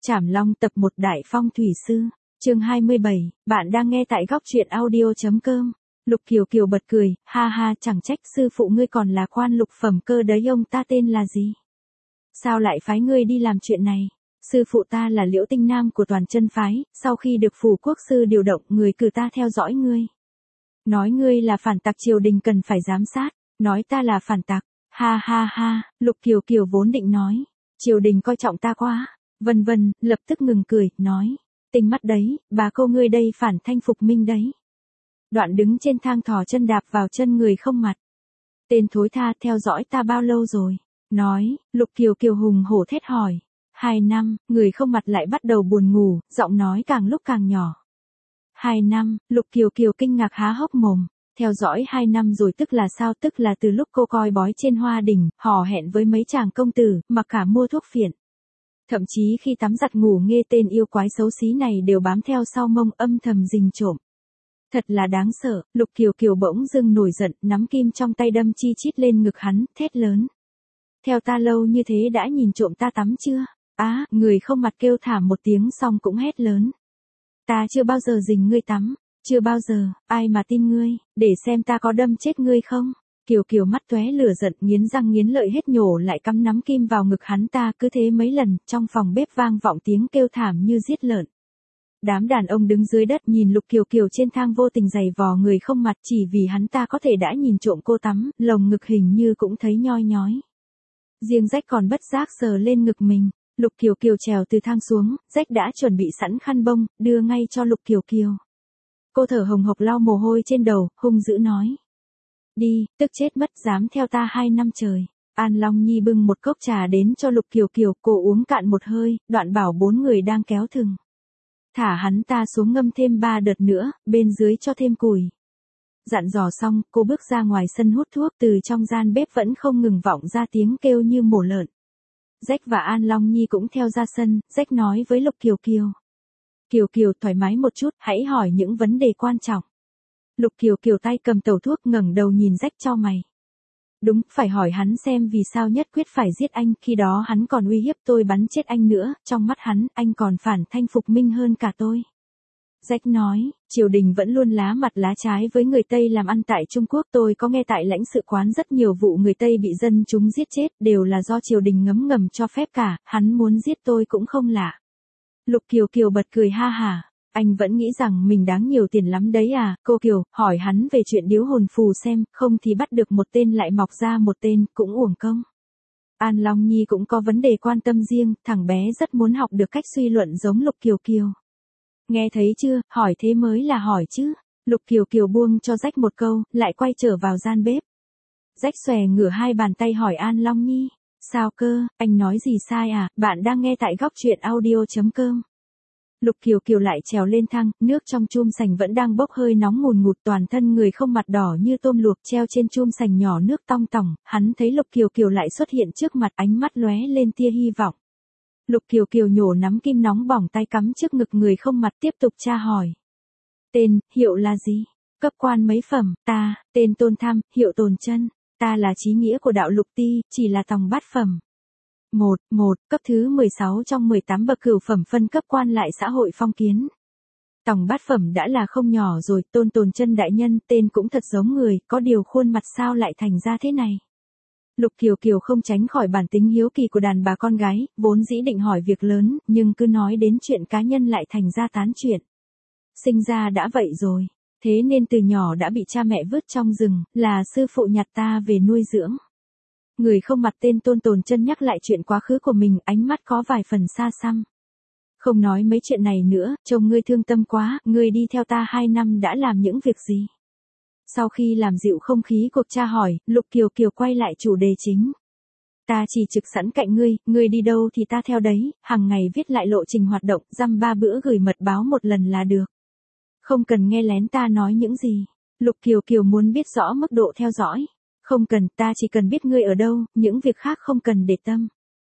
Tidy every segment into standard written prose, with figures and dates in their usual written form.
Trảm Long tập 1 Đại Phong Thủy Sư, chương 27, bạn đang nghe tại góc truyện audio.com. Lục Kiều Kiều bật cười, ha ha, chẳng trách sư phụ ngươi còn là quan lục phẩm cơ đấy, ông ta tên là gì? Sao lại phái ngươi đi làm chuyện này? Sư phụ ta là Liễu Tinh Nam của Toàn Chân phái, sau khi được phủ quốc sư điều động, người cử ta theo dõi ngươi. Nói ngươi là phản tặc, triều đình cần phải giám sát, nói ta là phản tặc, ha ha ha. Lục Kiều Kiều vốn định nói, triều đình coi trọng ta quá, vân vân, lập tức ngừng cười, nói, tinh mắt đấy, bà cô ngươi đây phản thanh phục minh đấy. Đoạn đứng trên thang thò chân đạp vào chân người không mặt. Tên thối tha, theo dõi ta bao lâu rồi? Nói, Lục Kiều Kiều hùng hổ thét hỏi. 2 năm, người không mặt lại bắt đầu buồn ngủ, giọng nói càng lúc càng nhỏ. 2 năm, Lục Kiều Kiều kinh ngạc há hốc mồm. Theo dõi 2 năm rồi tức là sao? Tức là từ lúc cô coi bói trên Hoa Đỉnh, hò hẹn với mấy chàng công tử, mặc cả mua thuốc phiện. Thậm chí khi tắm giặt ngủ nghe tên yêu quái xấu xí này đều bám theo sau mông âm thầm rình trộm. Thật là đáng sợ. Lục Kiều Kiều bỗng dưng nổi giận, nắm kim trong tay đâm chi chít lên ngực hắn, thét lớn. Theo ta lâu như thế đã nhìn trộm ta tắm chưa? Á, người không mặt kêu thảm một tiếng xong cũng hét lớn. Ta chưa bao giờ rình ngươi tắm, chưa bao giờ, ai mà tin ngươi, để xem ta có đâm chết ngươi không? Kiều Kiều mắt tóe lửa giận, nghiến răng nghiến lợi hết nhổ lại cắm nắm kim vào ngực hắn ta, cứ thế mấy lần, trong phòng bếp vang vọng tiếng kêu thảm như giết lợn. Đám đàn ông đứng dưới đất nhìn Lục Kiều Kiều trên thang vô tình giày vò người không mặt, chỉ vì hắn ta có thể đã nhìn trộm cô tắm, lồng ngực hình như cũng thấy nhoi nhói. Riêng Rách còn bất giác sờ lên ngực mình. Lục Kiều Kiều trèo từ thang xuống, Rách đã chuẩn bị sẵn khăn bông, đưa ngay cho Lục Kiều Kiều. Cô thở hồng hộc lau mồ hôi trên đầu, hung dữ nói. Đi, tức chết mất, dám theo ta 2 năm trời. An Long Nhi bưng một cốc trà đến cho Lục Kiều Kiều, cô uống cạn một hơi, đoạn bảo 4 người đang kéo thừng. Thả hắn ta xuống ngâm thêm 3 đợt nữa, bên dưới cho thêm củi. Dặn dò xong, cô bước ra ngoài sân hút thuốc, từ trong gian bếp vẫn không ngừng vọng ra tiếng kêu như mổ lợn. Rách và An Long Nhi cũng theo ra sân, Rách nói với Lục Kiều Kiều. Kiều Kiều thoải mái một chút, hãy hỏi những vấn đề quan trọng. Lục Kiều Kiều tay cầm tẩu thuốc ngẩng đầu nhìn Rách cho mày. Đúng, phải hỏi hắn xem vì sao nhất quyết phải giết anh, khi đó hắn còn uy hiếp tôi bắn chết anh nữa, trong mắt hắn, anh còn phản thanh phục minh hơn cả tôi. Rách nói, triều đình vẫn luôn lá mặt lá trái với người Tây làm ăn tại Trung Quốc, tôi có nghe tại lãnh sự quán rất nhiều vụ người Tây bị dân chúng giết chết, đều là do triều đình ngấm ngầm cho phép cả, hắn muốn giết tôi cũng không lạ. Lục Kiều Kiều bật cười ha hả, anh vẫn nghĩ rằng mình đáng nhiều tiền lắm đấy à? Cô Kiều, hỏi hắn về chuyện điếu hồn phù xem, không thì bắt được một tên lại mọc ra một tên, cũng uổng công. An Long Nhi cũng có vấn đề quan tâm riêng, thằng bé rất muốn học được cách suy luận giống Lục Kiều Kiều. Nghe thấy chưa, hỏi thế mới là hỏi chứ. Lục Kiều Kiều buông cho Rách một câu, lại quay trở vào gian bếp. Rách xòe ngửa 2 bàn tay hỏi An Long Nhi. Sao cơ, anh nói gì sai à? Bạn đang nghe tại góc truyện audio.com. Lục Kiều Kiều lại trèo lên thang, nước trong chum sành vẫn đang bốc hơi nóng ngùn ngụt, toàn thân người không mặt đỏ như tôm luộc, treo trên chum sành nhỏ nước tong tỏng, hắn thấy Lục Kiều Kiều lại xuất hiện trước mặt, ánh mắt lóe lên tia hy vọng. Lục Kiều Kiều nhổ nắm kim nóng bỏng tay cắm trước ngực người không mặt, tiếp tục tra hỏi. Tên, hiệu là gì? Cấp quan mấy phẩm? Ta, tên Tôn Tham, hiệu Tồn Chân. Ta là chí nghĩa của đạo Lục Ti, chỉ là tòng bát phẩm. 1, cấp thứ 16 trong 18 bậc cửu phẩm phân cấp quan lại xã hội phong kiến. Tòng bát phẩm đã là không nhỏ rồi, Tồn Chân đại nhân, tên cũng thật giống người, có điều khuôn mặt sao lại thành ra thế này? Lục Kiều Kiều không tránh khỏi bản tính hiếu kỳ của đàn bà con gái, vốn dĩ định hỏi việc lớn, nhưng cứ nói đến chuyện cá nhân lại thành ra tán chuyện. Sinh ra đã vậy rồi, thế nên từ nhỏ đã bị cha mẹ vứt trong rừng, là sư phụ nhặt ta về nuôi dưỡng. Người không mặt tên Tồn Chân nhắc lại chuyện quá khứ của mình, ánh mắt có vài phần xa xăm. Không nói mấy chuyện này nữa, trông ngươi thương tâm quá, ngươi đi theo ta 2 năm đã làm những việc gì? Sau khi làm dịu không khí cuộc tra hỏi, Lục Kiều Kiều quay lại chủ đề chính. Ta chỉ trực sẵn cạnh ngươi đi đâu thì ta theo đấy, hàng ngày viết lại lộ trình hoạt động, dăm 3 bữa gửi mật báo một lần là được. Không cần nghe lén ta nói những gì. Lục Kiều Kiều muốn biết rõ mức độ theo dõi. Không cần, ta chỉ cần biết ngươi ở đâu, những việc khác không cần để tâm.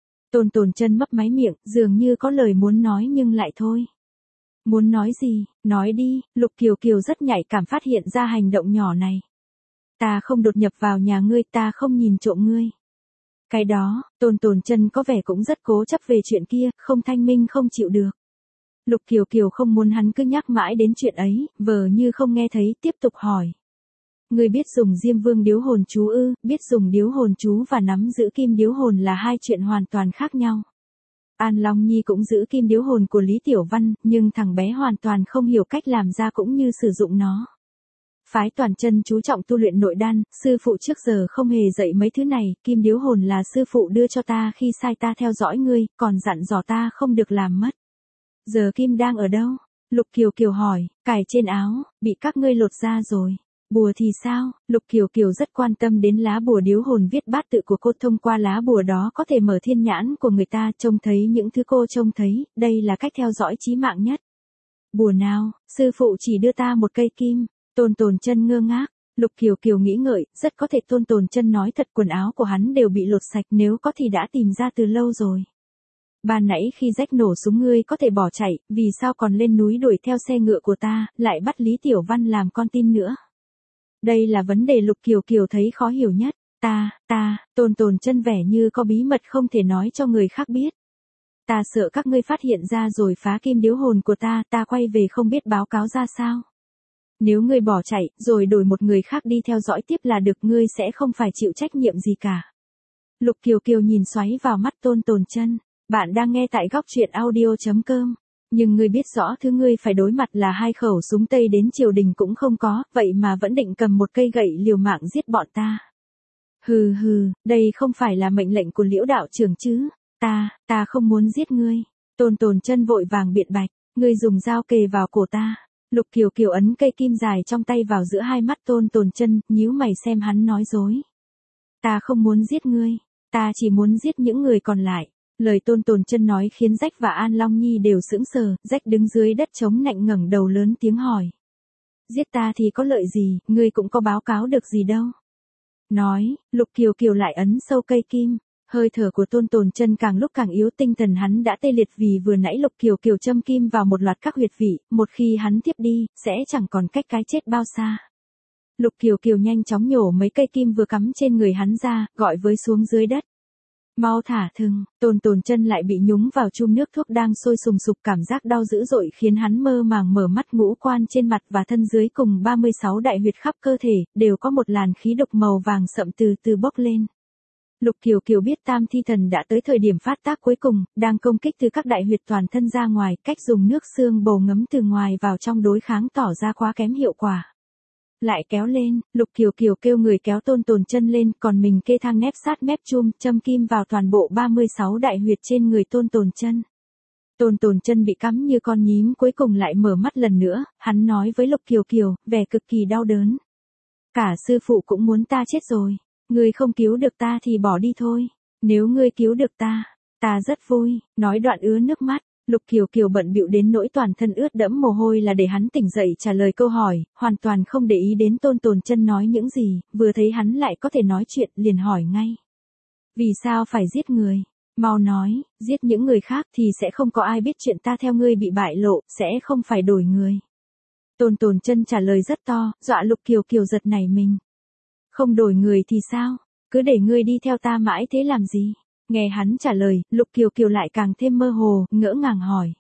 Tồn Chân mấp máy miệng, dường như có lời muốn nói nhưng lại thôi. Muốn nói gì, nói đi. Lục Kiều Kiều rất nhạy cảm phát hiện ra hành động nhỏ này. Ta không đột nhập vào nhà ngươi, ta không nhìn trộm ngươi. Cái đó, Tôn Tồn Chân có vẻ cũng rất cố chấp về chuyện kia, không thanh minh không chịu được. Lục Kiều Kiều không muốn hắn cứ nhắc mãi đến chuyện ấy, vờ như không nghe thấy, tiếp tục hỏi. Ngươi biết dùng Diêm Vương điếu hồn chú ư? Biết dùng điếu hồn chú và nắm giữ kim điếu hồn là hai chuyện hoàn toàn khác nhau. An Long Nhi cũng giữ kim điếu hồn của Lý Tiểu Văn, nhưng thằng bé hoàn toàn không hiểu cách làm ra cũng như sử dụng nó. Phái Toàn Chân chú trọng tu luyện nội đan, sư phụ trước giờ không hề dạy mấy thứ này, kim điếu hồn là sư phụ đưa cho ta khi sai ta theo dõi ngươi, còn dặn dò ta không được làm mất. Giờ kim đang ở đâu? Lục Kiều Kiều hỏi, cài trên áo, bị các ngươi lột ra rồi. Bùa thì sao? Lục Kiều Kiều rất quan tâm đến lá bùa điếu hồn viết bát tự của cô, thông qua lá bùa đó có thể mở thiên nhãn của người ta, trông thấy những thứ cô trông thấy, đây là cách theo dõi chí mạng nhất. Bùa nào? Sư phụ chỉ đưa ta một cây kim. Tôn Tồn Chân ngơ ngác. Lục Kiều Kiều nghĩ ngợi, rất có thể Tôn Tồn Chân nói thật, quần áo của hắn đều bị lột sạch, nếu có thì đã tìm ra từ lâu rồi. Ban nãy khi rách nổ súng ngươi có thể bỏ chạy, vì sao còn lên núi đuổi theo xe ngựa của ta, lại bắt Lý Tiểu Văn làm con tin nữa? Đây là vấn đề Lục Kiều Kiều thấy khó hiểu nhất. Tôn Tồn Chân vẻ như có bí mật không thể nói cho người khác biết. Ta sợ các ngươi phát hiện ra rồi phá kim điếu hồn của ta quay về không biết báo cáo ra sao. Nếu ngươi bỏ chạy, rồi đổi một người khác đi theo dõi tiếp là được, ngươi sẽ không phải chịu trách nhiệm gì cả. Lục Kiều Kiều nhìn xoáy vào mắt Tôn Tồn Chân. Bạn đang nghe tại góc truyện audio.com. Nhưng ngươi biết rõ thứ ngươi phải đối mặt là hai khẩu súng Tây đến triều đình cũng không có, vậy mà vẫn định cầm một cây gậy liều mạng giết bọn ta. Hừ, đây không phải là mệnh lệnh của Liễu đạo trưởng chứ. Ta không muốn giết ngươi. Tôn Tồn Chân vội vàng biện bạch, ngươi dùng dao kề vào cổ ta. Lục Kiều Kiều ấn cây kim dài trong tay vào giữa hai mắt Tôn Tồn Chân, nhíu mày xem hắn nói dối. Ta không muốn giết ngươi, ta chỉ muốn giết những người còn lại. Lời Tôn Tồn Chân nói khiến Rách và An Long Nhi đều sững sờ, Rách đứng dưới đất chống nạnh ngẩng đầu lớn tiếng hỏi. Giết ta thì có lợi gì, ngươi cũng có báo cáo được gì đâu. Nói, Lục Kiều Kiều lại ấn sâu cây kim. Hơi thở của Tôn Tồn Chân càng lúc càng yếu, tinh thần hắn đã tê liệt vì vừa nãy Lục Kiều Kiều châm kim vào một loạt các huyệt vị, một khi hắn tiếp đi, sẽ chẳng còn cách cái chết bao xa. Lục Kiều Kiều nhanh chóng nhổ mấy cây kim vừa cắm trên người hắn ra, gọi với xuống dưới đất. Mau thả thừng. Tôn Tồn Chân lại bị nhúng vào chum nước thuốc đang sôi sùng sục, cảm giác đau dữ dội khiến hắn mơ màng mở mắt, ngũ quan trên mặt và thân dưới cùng 36 đại huyệt khắp cơ thể, đều có một làn khí độc màu vàng sậm từ từ bốc lên. Lục Kiều Kiều biết Tam Thi Thần đã tới thời điểm phát tác cuối cùng, đang công kích từ các đại huyệt toàn thân ra ngoài, cách dùng nước xương bầu ngấm từ ngoài vào trong đối kháng tỏ ra quá kém hiệu quả. Lại kéo lên, Lục Kiều Kiều kêu người kéo Tôn Tồn Chân lên, còn mình kê thang nép sát mép chum, châm kim vào toàn bộ 36 đại huyệt trên người Tôn Tồn Chân. Tôn Tồn Chân bị cắm như con nhím, cuối cùng lại mở mắt lần nữa, hắn nói với Lục Kiều Kiều, vẻ cực kỳ đau đớn. Cả sư phụ cũng muốn ta chết rồi. Ngươi không cứu được ta thì bỏ đi thôi. Nếu ngươi cứu được ta rất vui. Nói đoạn ứa nước mắt. Lục Kiều Kiều bận bịu đến nỗi toàn thân ướt đẫm mồ hôi là để hắn tỉnh dậy trả lời câu hỏi, hoàn toàn không để ý đến Tôn Tồn Chân nói những gì, vừa thấy hắn lại có thể nói chuyện, liền hỏi ngay. Vì sao phải giết người? Mau nói, giết những người khác thì sẽ không có ai biết chuyện ta theo ngươi bị bại lộ, sẽ không phải đổi người. Tôn Tồn Chân trả lời rất to, dọa Lục Kiều Kiều giật nảy mình. Không đổi người thì sao? Cứ để ngươi đi theo ta mãi thế làm gì? Nghe hắn trả lời, Lục Kiều Kiều lại càng thêm mơ hồ, ngỡ ngàng hỏi.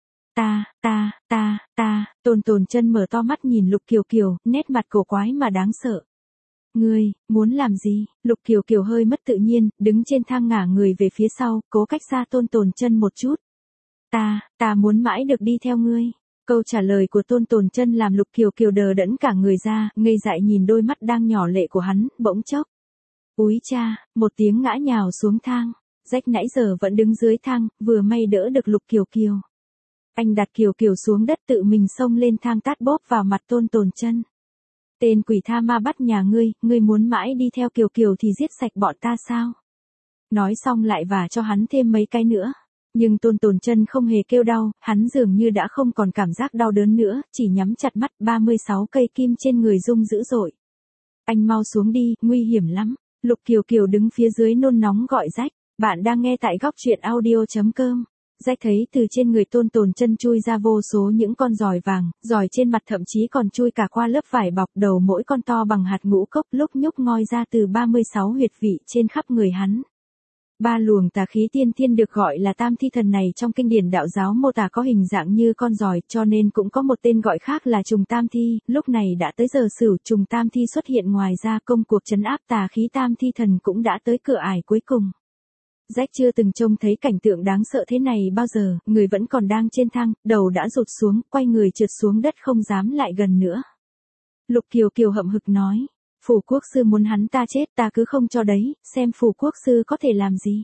Tôn Tồn Chân mở to mắt nhìn Lục Kiều Kiều, nét mặt cổ quái mà đáng sợ. Ngươi, muốn làm gì? Lục Kiều Kiều hơi mất tự nhiên, đứng trên thang ngả người về phía sau, cố cách xa Tôn Tồn Chân một chút. Ta muốn mãi được đi theo ngươi. Câu trả lời của Tôn Tồn Chân làm Lục Kiều Kiều đờ đẫn cả người ra, ngây dại nhìn đôi mắt đang nhỏ lệ của hắn, bỗng chốc. Úi cha, một tiếng ngã nhào xuống thang. Rách nãy giờ vẫn đứng dưới thang, vừa may đỡ được Lục Kiều Kiều. Anh đặt Kiều Kiều xuống đất, tự mình xông lên thang tát bóp vào mặt Tôn Tồn Chân. Tên quỷ tha ma bắt nhà ngươi muốn mãi đi theo Kiều Kiều thì giết sạch bọn ta sao? Nói xong lại vả cho hắn thêm mấy cái nữa. Nhưng Tôn Tồn Chân không hề kêu đau, hắn dường như đã không còn cảm giác đau đớn nữa, chỉ nhắm chặt mắt, 36 cây kim trên người rung dữ dội. Anh mau xuống đi, nguy hiểm lắm. Lục Kiều Kiều đứng phía dưới nôn nóng gọi Rách. Bạn đang nghe tại góc truyện audio.com. Rách thấy từ trên người Tôn Tồn Chân chui ra vô số những con giòi vàng, giòi trên mặt thậm chí còn chui cả qua lớp vải bọc, đầu mỗi con to bằng hạt ngũ cốc, lúc nhúc ngoi ra từ 36 huyệt vị trên khắp người hắn. Ba luồng tà khí tiên thiên được gọi là tam thi thần này trong kinh điển đạo giáo mô tả có hình dạng như con giòi, cho nên cũng có một tên gọi khác là trùng tam thi. Lúc này đã tới giờ Sửu, trùng tam thi xuất hiện, ngoài ra công cuộc trấn áp tà khí tam thi thần cũng đã tới cửa ải cuối cùng. Rách chưa từng trông thấy cảnh tượng đáng sợ thế này bao giờ, người vẫn còn đang trên thang, đầu đã rụt xuống, quay người trượt xuống đất không dám lại gần nữa. Lục Kiều Kiều hậm hực nói. Phủ quốc sư muốn hắn ta chết, ta cứ không cho đấy, xem phủ quốc sư có thể làm gì.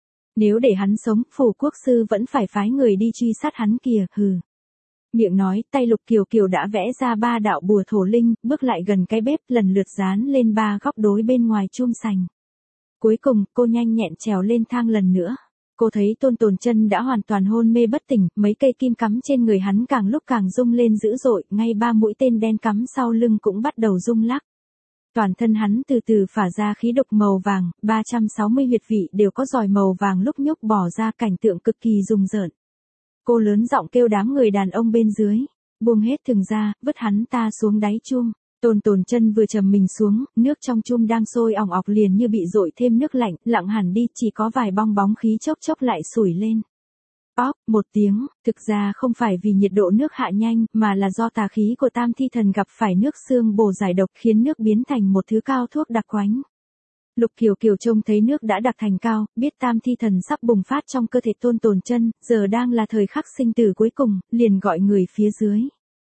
Nếu để hắn sống, phủ quốc sư vẫn phải phái người đi truy sát hắn kìa, hừ. Miệng nói, tay Lục Kiều Kiều đã vẽ ra 3 đạo bùa thổ linh, bước lại gần cái bếp, lần lượt dán lên 3 góc đối bên ngoài chum sành. Cuối cùng, cô nhanh nhẹn trèo lên thang lần nữa. Cô thấy Tôn Tồn Chân đã hoàn toàn hôn mê bất tỉnh, mấy cây kim cắm trên người hắn càng lúc càng rung lên dữ dội, ngay 3 mũi tên đen cắm sau lưng cũng bắt đầu rung lắc. Toàn thân hắn từ từ phả ra khí độc màu vàng, 360 huyệt vị đều có giòi màu vàng lúc nhúc bỏ ra, cảnh tượng cực kỳ rùng rợn. Cô lớn giọng kêu đám người đàn ông bên dưới, buông hết thừng ra, vứt hắn ta xuống đáy chum. Tôn Tồn Chân vừa trầm mình xuống, nước trong chum đang sôi ỏng ọc liền như bị dội thêm nước lạnh, lặng hẳn đi, chỉ có vài bong bóng khí chốc chốc lại sủi lên. Óp, một tiếng, thực ra không phải vì nhiệt độ nước hạ nhanh, mà là do tà khí của tam thi thần gặp phải nước xương bổ giải độc khiến nước biến thành một thứ cao thuốc đặc quánh. Lục Kiều Kiều trông thấy nước đã đặc thành cao, biết tam thi thần sắp bùng phát trong cơ thể Tôn Tồn Chân, giờ đang là thời khắc sinh tử cuối cùng, liền gọi người phía dưới.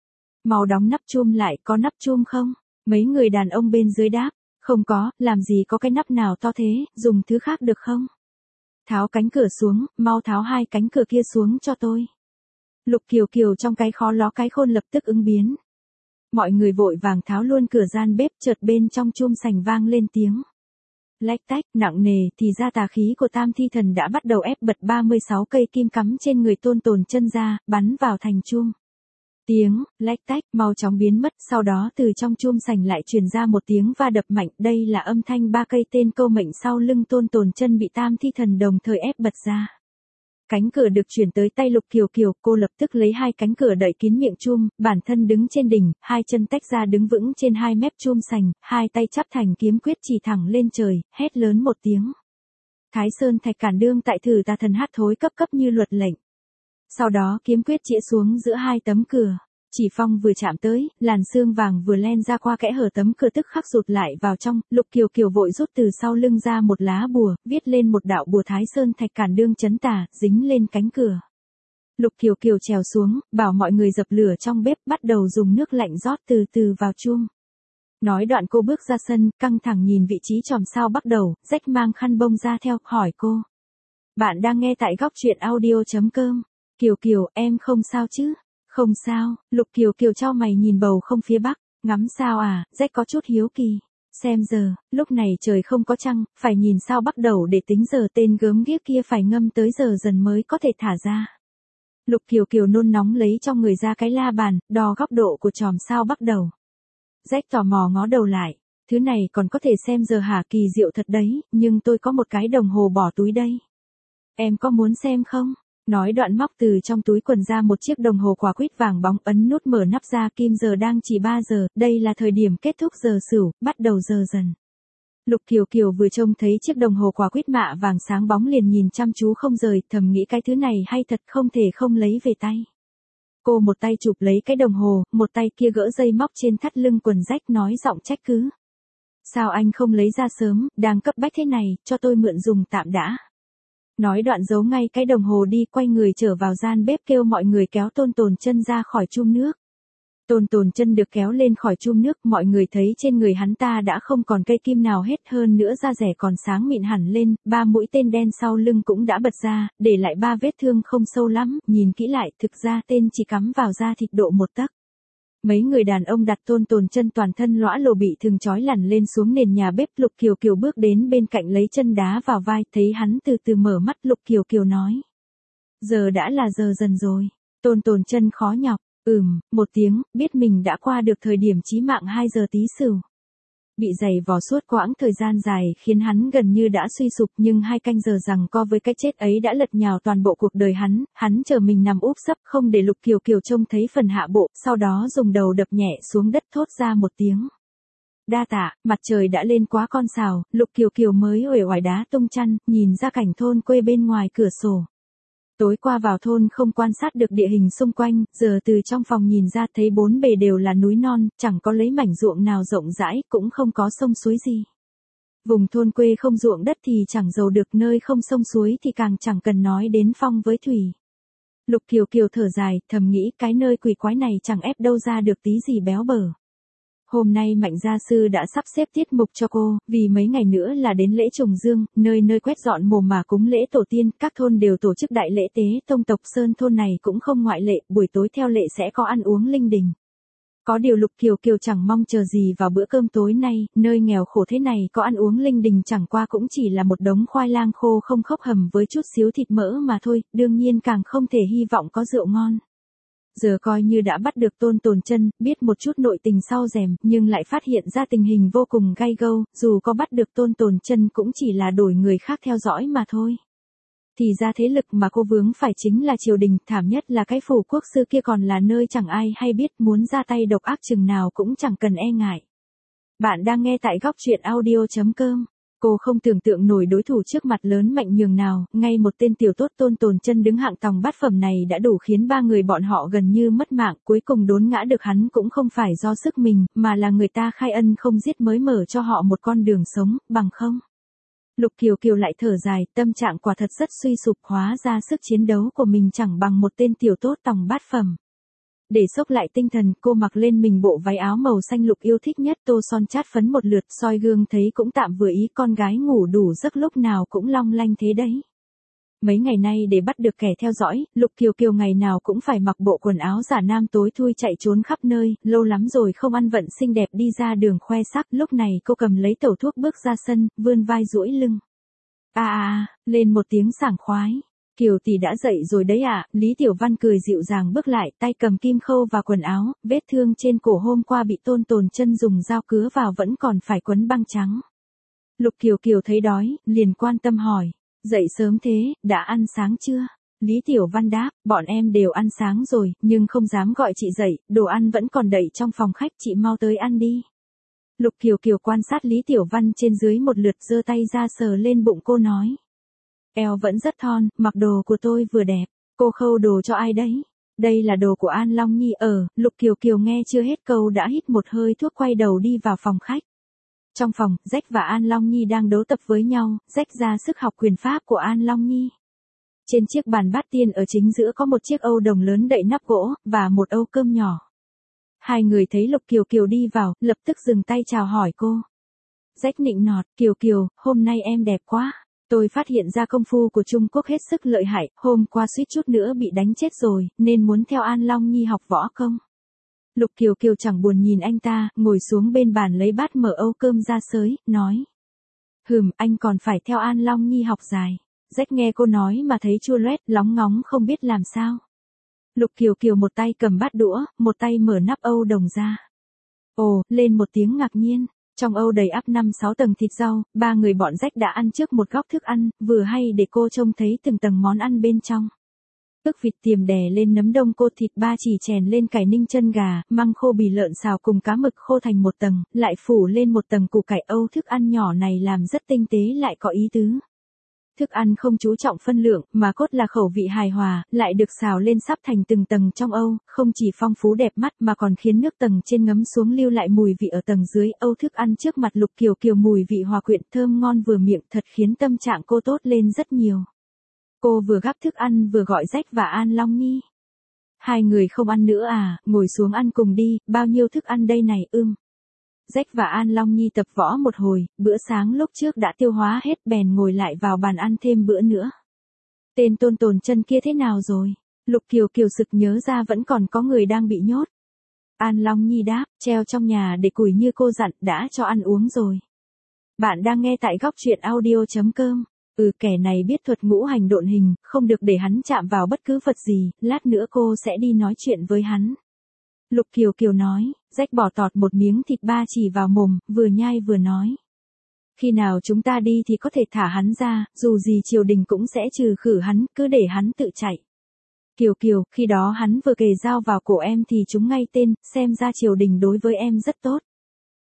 Mau đóng nắp chum lại, có nắp chum không? Mấy người đàn ông bên dưới đáp, không có, làm gì có cái nắp nào to thế, dùng thứ khác được không? Tháo cánh cửa xuống, mau tháo 2 cánh cửa kia xuống cho tôi. Lục Kiều Kiều trong cái khó ló cái khôn lập tức ứng biến. Mọi người vội vàng tháo luôn cửa gian bếp, chợt bên trong chum sành vang lên tiếng lách tách nặng nề, thì ra tà khí của tam thi thần đã bắt đầu ép bật 36 cây kim cắm trên người Tôn Tồn Chân ra, bắn vào thành chum. Tiếng lách tách mau chóng biến mất, sau đó từ trong chum sành lại truyền ra một tiếng va đập mạnh, đây là âm thanh 3 cây tên câu mệnh sau lưng Tôn Tồn Chân bị tam thi thần đồng thời ép bật ra. Cánh cửa được chuyển tới tay Lục Kiều Kiều, cô lập tức lấy 2 cánh cửa đậy kín miệng chum, bản thân đứng trên đỉnh, 2 chân tách ra đứng vững trên 2 mép chum sành, 2 tay chắp thành kiếm quyết chỉ thẳng lên trời, hét lớn một tiếng. Thái Sơn Thạch Cản Đương tại thử tà thần hát thối cấp cấp như luật lệnh. Sau đó kiếm quyết chĩa xuống giữa 2 tấm cửa. Chỉ phong vừa chạm tới, làn sương vàng vừa len ra qua kẽ hở tấm cửa tức khắc rụt lại vào trong, Lục Kiều Kiều vội rút từ sau lưng ra một lá bùa, viết lên một đạo bùa Thái Sơn Thạch Cản Đương chấn tà, dính lên cánh cửa. Lục Kiều Kiều trèo xuống, bảo mọi người dập lửa trong bếp, bắt đầu dùng nước lạnh rót từ từ vào chum. Nói đoạn cô bước ra sân, căng thẳng nhìn vị trí chòm sao bắt đầu, rách mang khăn bông ra theo, hỏi cô. Bạn đang nghe tại góc truyện audio.com. Kiều Kiều, em không sao chứ? Không sao, Lục Kiều Kiều chau mày nhìn bầu không phía bắc, ngắm sao à, rách có chút hiếu kỳ. Xem giờ, lúc này trời không có trăng, phải nhìn sao bắt đầu để tính giờ tên gớm ghiếc kia phải ngâm tới giờ dần mới có thể thả ra. Lục Kiều Kiều nôn nóng lấy trong người ra cái la bàn, đo góc độ của chòm sao bắt đầu. Rách tò mò ngó đầu lại, thứ này còn có thể xem giờ hả, kỳ diệu thật đấy, nhưng tôi có một cái đồng hồ bỏ túi đây. Em có muốn xem không? Nói đoạn móc từ trong túi quần ra một chiếc đồng hồ quả quýt vàng bóng, ấn nút mở nắp ra, kim giờ đang chỉ 3 giờ, đây là thời điểm kết thúc giờ Sửu, bắt đầu giờ dần. Lục Kiều Kiều vừa trông thấy chiếc đồng hồ quả quýt mạ vàng sáng bóng liền nhìn chăm chú không rời, thầm nghĩ cái thứ này hay thật, không thể không lấy về tay. Cô một tay chụp lấy cái đồng hồ, một tay kia gỡ dây móc trên thắt lưng quần rách, nói giọng trách cứ. Sao anh không lấy ra sớm, đang cấp bách thế này, cho tôi mượn dùng tạm đã. Nói đoạn giấu ngay cái đồng hồ đi, quay người trở vào gian bếp kêu mọi người kéo Tôn Tồn Chân ra khỏi chum nước. Tôn Tồn Chân được kéo lên khỏi chum nước, mọi người thấy trên người hắn ta đã không còn cây kim nào hết, hơn nữa da rẻ còn sáng mịn hẳn lên, 3 mũi tên đen sau lưng cũng đã bật ra, để lại 3 vết thương không sâu lắm, nhìn kỹ lại, thực ra tên chỉ cắm vào da thịt độ 1 tấc. Mấy người đàn ông đặt Tôn Tồn Chân toàn thân lõa lồ bị thừng trói lằn lên xuống nền nhà bếp. Lục Kiều Kiều bước đến bên cạnh lấy chân đá vào vai, thấy hắn từ từ mở mắt, Lục Kiều Kiều nói. Giờ đã là giờ dần rồi. Tôn Tồn Chân khó nhọc, một tiếng, biết mình đã qua được thời điểm chí mạng 2 giờ Tý Sửu. Bị giày vò suốt quãng thời gian dài khiến hắn gần như đã suy sụp, nhưng 2 canh giờ giằng co với cái chết ấy đã lật nhào toàn bộ cuộc đời hắn chờ mình nằm úp sấp không để Lục Kiều Kiều trông thấy phần hạ bộ, sau đó dùng đầu đập nhẹ xuống đất thốt ra một tiếng. Đa tạ, mặt trời đã lên quá con sào, Lục Kiều Kiều mới uể oải đá tung chăn, nhìn ra cảnh thôn quê bên ngoài cửa sổ. Tối qua vào thôn không quan sát được địa hình xung quanh, giờ từ trong phòng nhìn ra thấy bốn bề đều là núi non, chẳng có lấy mảnh ruộng nào rộng rãi, cũng không có sông suối gì. Vùng thôn quê không ruộng đất thì chẳng giàu được, nơi không sông suối thì càng chẳng cần nói đến phong với thủy. Lục Kiều Kiều thở dài, thầm nghĩ cái nơi quỷ quái này chẳng ép đâu ra được tí gì béo bở. Hôm nay Mạnh gia sư đã sắp xếp tiết mục cho cô, vì mấy ngày nữa là đến lễ trùng dương, nơi nơi quét dọn mồ mả cúng lễ tổ tiên, các thôn đều tổ chức đại lễ tế, tông tộc Sơn thôn này cũng không ngoại lệ, buổi tối theo lệ sẽ có ăn uống linh đình. Có điều Lục Kiều Kiều chẳng mong chờ gì vào bữa cơm tối nay, nơi nghèo khổ thế này có ăn uống linh đình chẳng qua cũng chỉ là một đống khoai lang khô không khốc hầm với chút xíu thịt mỡ mà thôi, đương nhiên càng không thể hy vọng có rượu ngon. Giờ coi như đã bắt được Tôn Tồn Chân, biết một chút nội tình sau rèm, nhưng lại phát hiện ra tình hình vô cùng gay gâu, dù có bắt được Tôn Tồn Chân cũng chỉ là đổi người khác theo dõi mà thôi. Thì ra thế lực mà cô vướng phải chính là triều đình, thảm nhất là cái phủ quốc sư kia còn là nơi chẳng ai hay biết, muốn ra tay độc ác chừng nào cũng chẳng cần e ngại. Bạn đang nghe tại góc truyện audio.com. Cô không tưởng tượng nổi đối thủ trước mặt lớn mạnh nhường nào, ngay một tên tiểu tốt Tôn Tồn Chân đứng hạng tòng bát phẩm này đã đủ khiến ba người bọn họ gần như mất mạng, cuối cùng đốn ngã được hắn cũng không phải do sức mình, mà là người ta khai ân không giết mới mở cho họ một con đường sống, bằng không. Lục Kiều Kiều lại thở dài, tâm trạng quả thật rất suy sụp, hóa ra sức chiến đấu của mình chẳng bằng một tên tiểu tốt tòng bát phẩm. Để xốc lại tinh thần, cô mặc lên mình bộ váy áo màu xanh lục yêu thích nhất, tô son chát phấn một lượt, soi gương thấy cũng tạm vừa ý, con gái ngủ đủ giấc lúc nào cũng long lanh thế đấy. Mấy ngày nay để bắt được kẻ theo dõi, Lục Kiều Kiều ngày nào cũng phải mặc bộ quần áo giả nam tối thui chạy trốn khắp nơi, lâu lắm rồi không ăn vận xinh đẹp đi ra đường khoe sắc, lúc này cô cầm lấy tẩu thuốc bước ra sân, vươn vai duỗi lưng. Lên một tiếng sảng khoái. Kiều tỷ đã dậy rồi đấy ạ, Lý Tiểu Văn cười dịu dàng bước lại, tay cầm kim khâu và quần áo, vết thương trên cổ hôm qua bị Tôn Tồn Chân dùng dao cứa vào vẫn còn phải quấn băng trắng. Lục Kiều Kiều thấy đói, liền quan tâm hỏi, dậy sớm thế, đã ăn sáng chưa? Lý Tiểu Văn đáp, bọn em đều ăn sáng rồi, nhưng không dám gọi chị dậy, đồ ăn vẫn còn đậy trong phòng khách, chị mau tới ăn đi. Lục Kiều Kiều quan sát Lý Tiểu Văn trên dưới một lượt, giơ tay ra sờ lên bụng cô nói. Eo vẫn rất thon, mặc đồ của tôi vừa đẹp. Cô khâu đồ cho ai đấy? Đây là đồ của An Long Nhi. Lục Kiều Kiều nghe chưa hết câu đã hít một hơi thuốc, quay đầu đi vào phòng khách. Trong phòng, Jack và An Long Nhi đang đấu tập với nhau, Jack ra sức học quyền pháp của An Long Nhi. Trên chiếc bàn bát tiên ở chính giữa có một chiếc âu đồng lớn đậy nắp gỗ, và một âu cơm nhỏ. Hai người thấy Lục Kiều Kiều đi vào, lập tức dừng tay chào hỏi cô. Jack nịnh nọt, Kiều Kiều, hôm nay em đẹp quá. Tôi phát hiện ra công phu của Trung Quốc hết sức lợi hại, hôm qua suýt chút nữa bị đánh chết rồi, nên muốn theo An Long Nhi học võ công. Lục Kiều Kiều chẳng buồn nhìn anh ta, ngồi xuống bên bàn lấy bát mở âu cơm ra xới, nói. Anh còn phải theo An Long Nhi học dài. Jack nghe cô nói mà thấy chua loét, lóng ngóng không biết làm sao. Lục Kiều Kiều một tay cầm bát đũa, một tay mở nắp âu đồng ra. Lên một tiếng ngạc nhiên. Trong âu đầy ắp 5-6 tầng thịt rau, ba người bọn Jack đã ăn trước một góc thức ăn, vừa hay để cô trông thấy từng tầng món ăn bên trong. Ức vịt tiềm đè lên nấm đông cốt thịt ba chỉ chèn lên cải ninh chân gà, măng khô bì lợn xào cùng cá mực khô thành một tầng, lại phủ lên một tầng củ cải âu. Thức ăn nhỏ này làm rất tinh tế lại có ý tứ. Thức ăn không chú trọng phân lượng, mà cốt là khẩu vị hài hòa, lại được xào lên sắp thành từng tầng trong âu, không chỉ phong phú đẹp mắt mà còn khiến nước tầng trên ngấm xuống lưu lại mùi vị ở tầng dưới. Âu thức ăn trước mặt Lục Kiều Kiều mùi vị hòa quyện thơm ngon vừa miệng, thật khiến tâm trạng cô tốt lên rất nhiều. Cô vừa gắp thức ăn vừa gọi Jack và An Long Nhi. Hai người không ăn nữa à, ngồi xuống ăn cùng đi, bao nhiêu thức ăn đây này. Jack và An Long Nhi tập võ một hồi, bữa sáng lúc trước đã tiêu hóa hết, bèn ngồi lại vào bàn ăn thêm bữa nữa. Tên Tôn Tồn Chân kia thế nào rồi? Lục Kiều Kiều sực nhớ ra vẫn còn có người đang bị nhốt. An Long Nhi đáp, treo trong nhà để củi như cô dặn, đã cho ăn uống rồi. Bạn đang nghe tại góc truyện audio.com. Kẻ này biết thuật ngũ hành độn hình, không được để hắn chạm vào bất cứ vật gì, lát nữa cô sẽ đi nói chuyện với hắn. Lục Kiều Kiều nói, Jack bỏ tọt một miếng thịt ba chỉ vào mồm, vừa nhai vừa nói. Khi nào chúng ta đi thì có thể thả hắn ra, dù gì triều đình cũng sẽ trừ khử hắn, cứ để hắn tự chạy. Kiều Kiều, khi đó hắn vừa kề dao vào cổ em thì chúng ngay tên, xem ra triều đình đối với em rất tốt.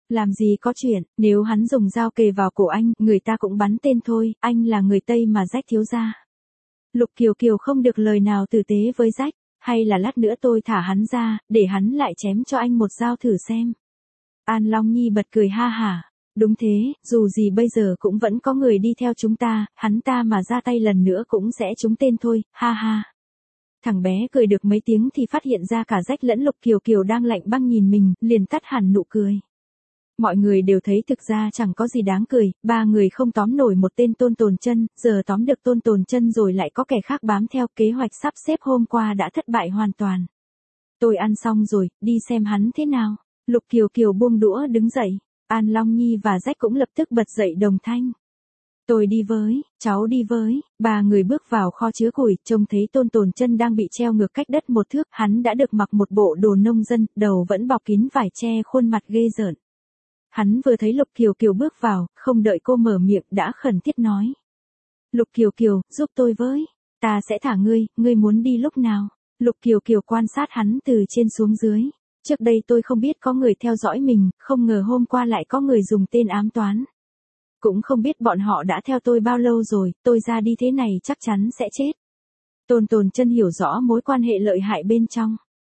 Làm gì có chuyện, nếu hắn dùng dao kề vào cổ anh, người ta cũng bắn tên thôi, anh là người Tây mà Rách thiếu gia. Lục Kiều Kiều không được lời nào tử tế với Rách, hay là lát nữa tôi thả hắn ra, để hắn lại chém cho anh một dao thử xem. An Long Nhi bật cười ha hả. Đúng thế, dù gì bây giờ cũng vẫn có người đi theo chúng ta, hắn ta mà ra tay lần nữa cũng sẽ trúng tên thôi, ha ha. Thằng bé cười được mấy tiếng thì phát hiện ra cả Rách lẫn Lục Kiều Kiều đang lạnh băng nhìn mình, liền tắt hẳn nụ cười. Mọi người đều thấy thực ra chẳng có gì đáng cười, ba người không tóm nổi một tên Tôn Tồn Chân, giờ tóm được Tôn Tồn Chân rồi lại có kẻ khác bám theo, kế hoạch sắp xếp hôm qua đã thất bại hoàn toàn. Tôi ăn xong rồi, đi xem hắn thế nào. Lục Kiều Kiều buông đũa đứng dậy, An Long Nhi và Rách cũng lập tức bật dậy đồng thanh. Tôi đi với, cháu đi với, ba người bước vào kho chứa củi, trông thấy Tôn Tồn Chân đang bị treo ngược cách đất một thước, hắn đã được mặc một bộ đồ nông dân, đầu vẫn bọc kín vải che khuôn mặt ghê rợn. Hắn vừa thấy Lục Kiều Kiều bước vào, không đợi cô mở miệng đã khẩn thiết nói. Lục Kiều Kiều, giúp tôi với, ta sẽ thả ngươi muốn đi lúc nào? Lục Kiều Kiều quan sát hắn từ trên xuống dưới. Trước đây tôi không biết có người theo dõi mình, không ngờ hôm qua lại có người dùng tên ám toán. Cũng không biết bọn họ đã theo tôi bao lâu rồi, tôi ra đi thế này chắc chắn sẽ chết. Tôn Tồn Chân hiểu rõ mối quan hệ lợi hại bên trong.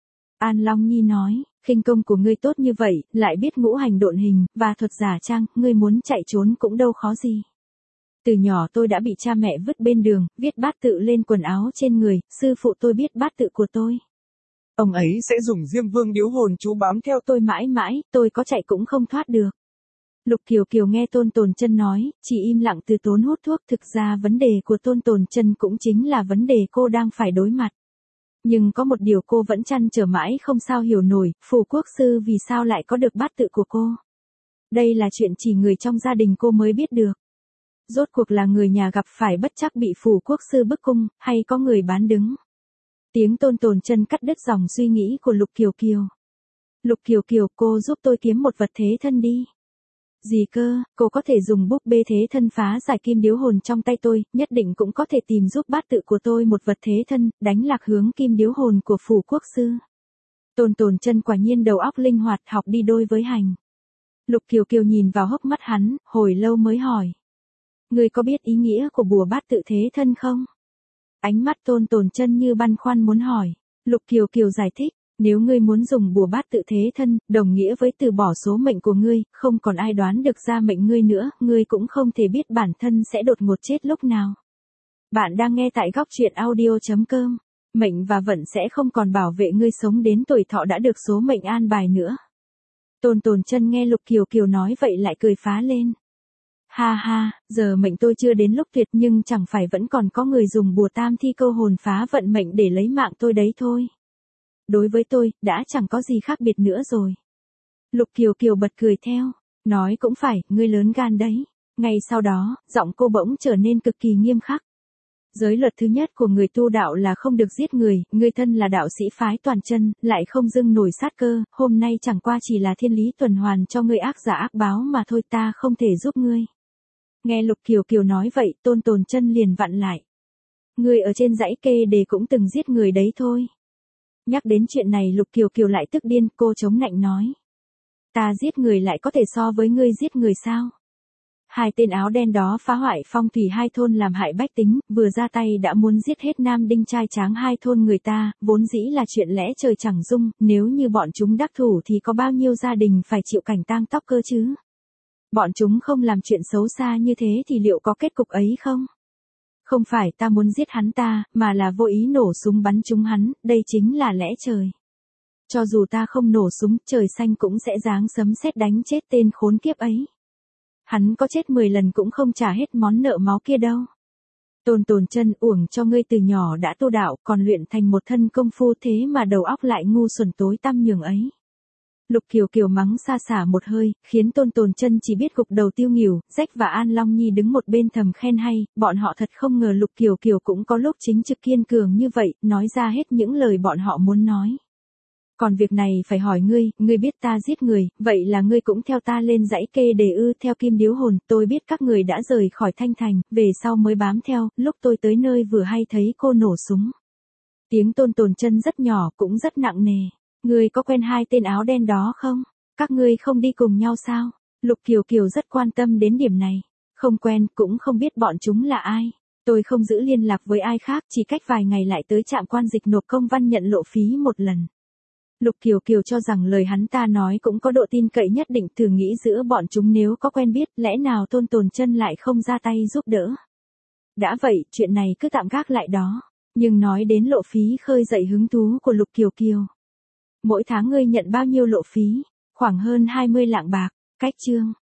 An Long Nhi nói, khinh công của ngươi tốt như vậy, lại biết ngũ hành độn hình, và thuật giả trang, ngươi muốn chạy trốn cũng đâu khó gì. Từ nhỏ tôi đã bị cha mẹ vứt bên đường, viết bát tự lên quần áo trên người, sư phụ tôi biết bát tự của tôi. Ông ấy sẽ dùng Diêm Vương điếu hồn chú bám theo tôi mãi mãi, tôi có chạy cũng không thoát được. Lục Kiều Kiều nghe Tôn Tồn Chân nói, chỉ im lặng từ tốn hút thuốc, thực ra vấn đề của Tôn Tồn Chân cũng chính là vấn đề cô đang phải đối mặt. Nhưng có một điều cô vẫn trăn trở mãi không sao hiểu nổi, Phù Quốc Sư vì sao lại có được bát tự của cô. Đây là chuyện chỉ người trong gia đình cô mới biết được. Rốt cuộc là người nhà gặp phải bất trắc bị Phù Quốc Sư bức cung, hay có người bán đứng. Tiếng Tôn Tồn Chân cắt đứt dòng suy nghĩ của Lục Kiều Kiều. Lục Kiều Kiều, cô giúp tôi kiếm một vật thế thân đi. Gì cơ, cô có thể dùng búp bê thế thân phá giải kim điếu hồn trong tay tôi, nhất định cũng có thể tìm giúp bát tự của tôi một vật thế thân, đánh lạc hướng kim điếu hồn của Phù Quốc Sư. Tôn Tồn Chân quả nhiên đầu óc linh hoạt, học đi đôi với hành. Lục Kiều Kiều nhìn vào hốc mắt hắn, hồi lâu mới hỏi. Ngươi có biết ý nghĩa của bùa bát tự thế thân không? Ánh mắt Tôn Tồn Chân như băn khoăn muốn hỏi. Lục Kiều Kiều giải thích. Nếu ngươi muốn dùng bùa bát tự thế thân, đồng nghĩa với từ bỏ số mệnh của ngươi, không còn ai đoán được ra mệnh ngươi nữa, ngươi cũng không thể biết bản thân sẽ đột ngột chết lúc nào. Bạn đang nghe tại góc truyện audio.com. Mệnh và vận sẽ không còn bảo vệ ngươi sống đến tuổi thọ đã được số mệnh an bài nữa. Tôn Tồn Chân nghe Lục Kiều Kiều nói vậy lại cười phá lên. Ha ha, giờ mệnh tôi chưa đến lúc tuyệt nhưng chẳng phải vẫn còn có người dùng bùa tam thi câu hồn phá vận mệnh để lấy mạng tôi đấy thôi. Đối với tôi, đã chẳng có gì khác biệt nữa rồi. Lục Kiều Kiều bật cười theo. Nói cũng phải, ngươi lớn gan đấy. Ngay sau đó, giọng cô bỗng trở nên cực kỳ nghiêm khắc. Giới luật thứ nhất của người tu đạo là không được giết người, ngươi thân là đạo sĩ phái toàn chân, lại không dưng nổi sát cơ, hôm nay chẳng qua chỉ là thiên lý tuần hoàn cho ngươi ác giả ác báo mà thôi, ta không thể giúp ngươi. Nghe Lục Kiều Kiều nói vậy, Tôn Tồn Chân liền vặn lại. Ngươi ở trên dãy Kê Đề cũng từng giết người đấy thôi. Nhắc đến chuyện này Lục Kiều Kiều lại tức điên, cô chống nạnh nói. Ta giết người lại có thể so với ngươi giết người sao? Hai tên áo đen đó phá hoại phong thủy hai thôn làm hại bách tính, vừa ra tay đã muốn giết hết nam đinh trai tráng hai thôn người ta, vốn dĩ là chuyện lẽ trời chẳng dung, nếu như bọn chúng đắc thủ thì có bao nhiêu gia đình phải chịu cảnh tang tóc cơ chứ? Bọn chúng không làm chuyện xấu xa như thế thì liệu có kết cục ấy không? Không phải ta muốn giết hắn ta, mà là vô ý nổ súng bắn trúng hắn, đây chính là lẽ trời. Cho dù ta không nổ súng, trời xanh cũng sẽ giáng sấm sét đánh chết tên khốn kiếp ấy. Hắn có chết 10 lần cũng không trả hết món nợ máu kia đâu. Tôn Tồn Chân, uổng cho ngươi từ nhỏ đã tu đạo, còn luyện thành một thân công phu thế mà đầu óc lại ngu xuẩn tối tăm nhường ấy. Lục Kiều Kiều mắng xa xả một hơi, khiến Tôn Tồn Chân chỉ biết gục đầu tiêu nghỉu, Rách và An Long Nhi đứng một bên thầm khen hay, bọn họ thật không ngờ Lục Kiều Kiều cũng có lúc chính trực kiên cường như vậy, nói ra hết những lời bọn họ muốn nói. Còn việc này phải hỏi ngươi biết ta giết người, vậy là ngươi cũng theo ta lên dãy Kê Đề ư? Theo kim điếu hồn, tôi biết các người đã rời khỏi Thanh Thành, về sau mới bám theo, lúc tôi tới nơi vừa hay thấy cô nổ súng. Tiếng Tôn Tồn Chân rất nhỏ cũng rất nặng nề. Ngươi có quen hai tên áo đen đó không? Các ngươi không đi cùng nhau sao? Lục Kiều Kiều rất quan tâm đến điểm này. Không quen, cũng không biết bọn chúng là ai. Tôi không giữ liên lạc với ai khác, chỉ cách vài ngày lại tới trạm quan dịch nộp công văn nhận lộ phí một lần. Lục Kiều Kiều cho rằng lời hắn ta nói cũng có độ tin cậy nhất định, thử nghĩ giữa bọn chúng nếu có quen biết, lẽ nào Tôn Tồn Chân lại không ra tay giúp đỡ. Đã vậy, chuyện này cứ tạm gác lại đó. Nhưng nói đến lộ phí khơi dậy hứng thú của Lục Kiều Kiều. Mỗi tháng ngươi nhận bao nhiêu lộ phí? Khoảng hơn 20 lạng bạc. Cách chương.